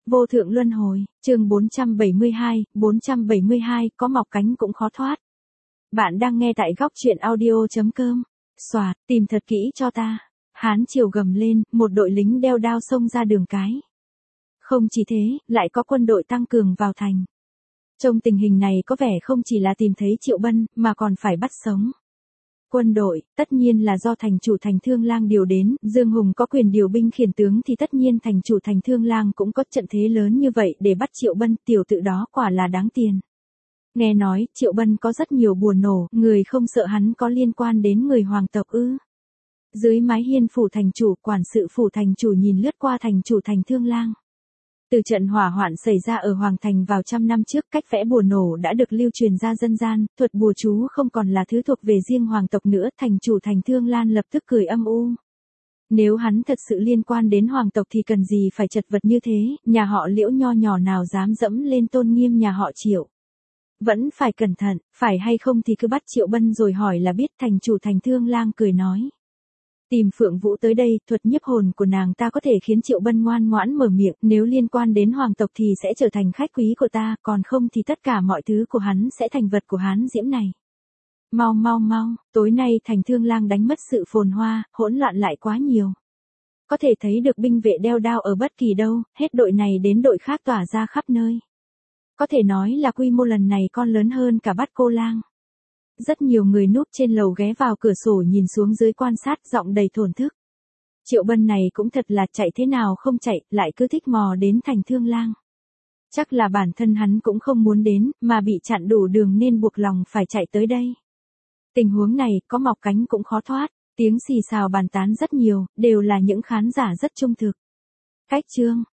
Vô thượng luân hồi, chương 472, có mọc cánh cũng khó thoát. Bạn đang nghe tại góc truyện audio.com. Soạt, tìm thật kỹ cho ta. Hán triều gầm lên, một đội lính đeo đao xông ra đường cái. Không chỉ thế, lại có quân đội tăng cường vào thành. Trong tình hình này có vẻ không chỉ là tìm thấy Triệu Bân, mà còn phải bắt sống. Quân đội, tất nhiên là do thành chủ Thành Thương Lang điều đến, Dương Hùng có quyền điều binh khiển tướng thì tất nhiên thành chủ Thành Thương Lang cũng có trận thế lớn như vậy để bắt Triệu Bân, tiểu tự đó quả là đáng tiền. Nghe nói, Triệu Bân có rất nhiều bùa nổ, người không sợ hắn có liên quan đến người hoàng tộc ư. Dưới mái hiên phủ thành chủ, quản sự phủ thành chủ nhìn lướt qua thành chủ Thành Thương Lang. Từ trận hỏa hoạn xảy ra ở Hoàng Thành vào trăm năm trước, cách vẽ bùa nổ đã được lưu truyền ra dân gian, thuật bùa chú không còn là thứ thuộc về riêng hoàng tộc nữa, thành chủ Thành Thương Lan lập tức cười âm u. Nếu hắn thật sự liên quan đến hoàng tộc thì cần gì phải chật vật như thế, nhà họ Liễu nho nhỏ nào dám dẫm lên tôn nghiêm nhà họ Triệu. Vẫn phải cẩn thận, phải hay không thì cứ bắt Triệu Bân rồi hỏi là biết, thành chủ Thành Thương Lang cười nói. Tìm Phượng Vũ tới đây, thuật nhiếp hồn của nàng ta có thể khiến Triệu Bân ngoan ngoãn mở miệng, nếu liên quan đến hoàng tộc thì sẽ trở thành khách quý của ta, còn không thì tất cả mọi thứ của hắn sẽ thành vật của Hán Diễm này. Mau, tối nay Thành Thương Lang đánh mất sự phồn hoa, hỗn loạn lại quá nhiều. Có thể thấy được binh vệ đeo đao ở bất kỳ đâu, hết đội này đến đội khác tỏa ra khắp nơi. Có thể nói là quy mô lần này còn lớn hơn cả Bắt Cô Lang. Rất nhiều người núp trên lầu ghé vào cửa sổ nhìn xuống dưới quan sát, giọng đầy thổn thức. Triệu Bân này cũng thật là chạy thế nào không chạy, lại cứ thích mò đến Thành Thương Lang. Chắc là bản thân hắn cũng không muốn đến, mà bị chặn đủ đường nên buộc lòng phải chạy tới đây. Tình huống này, có mọc cánh cũng khó thoát, tiếng xì xào bàn tán rất nhiều, đều là những khán giả rất trung thực. Cách chương,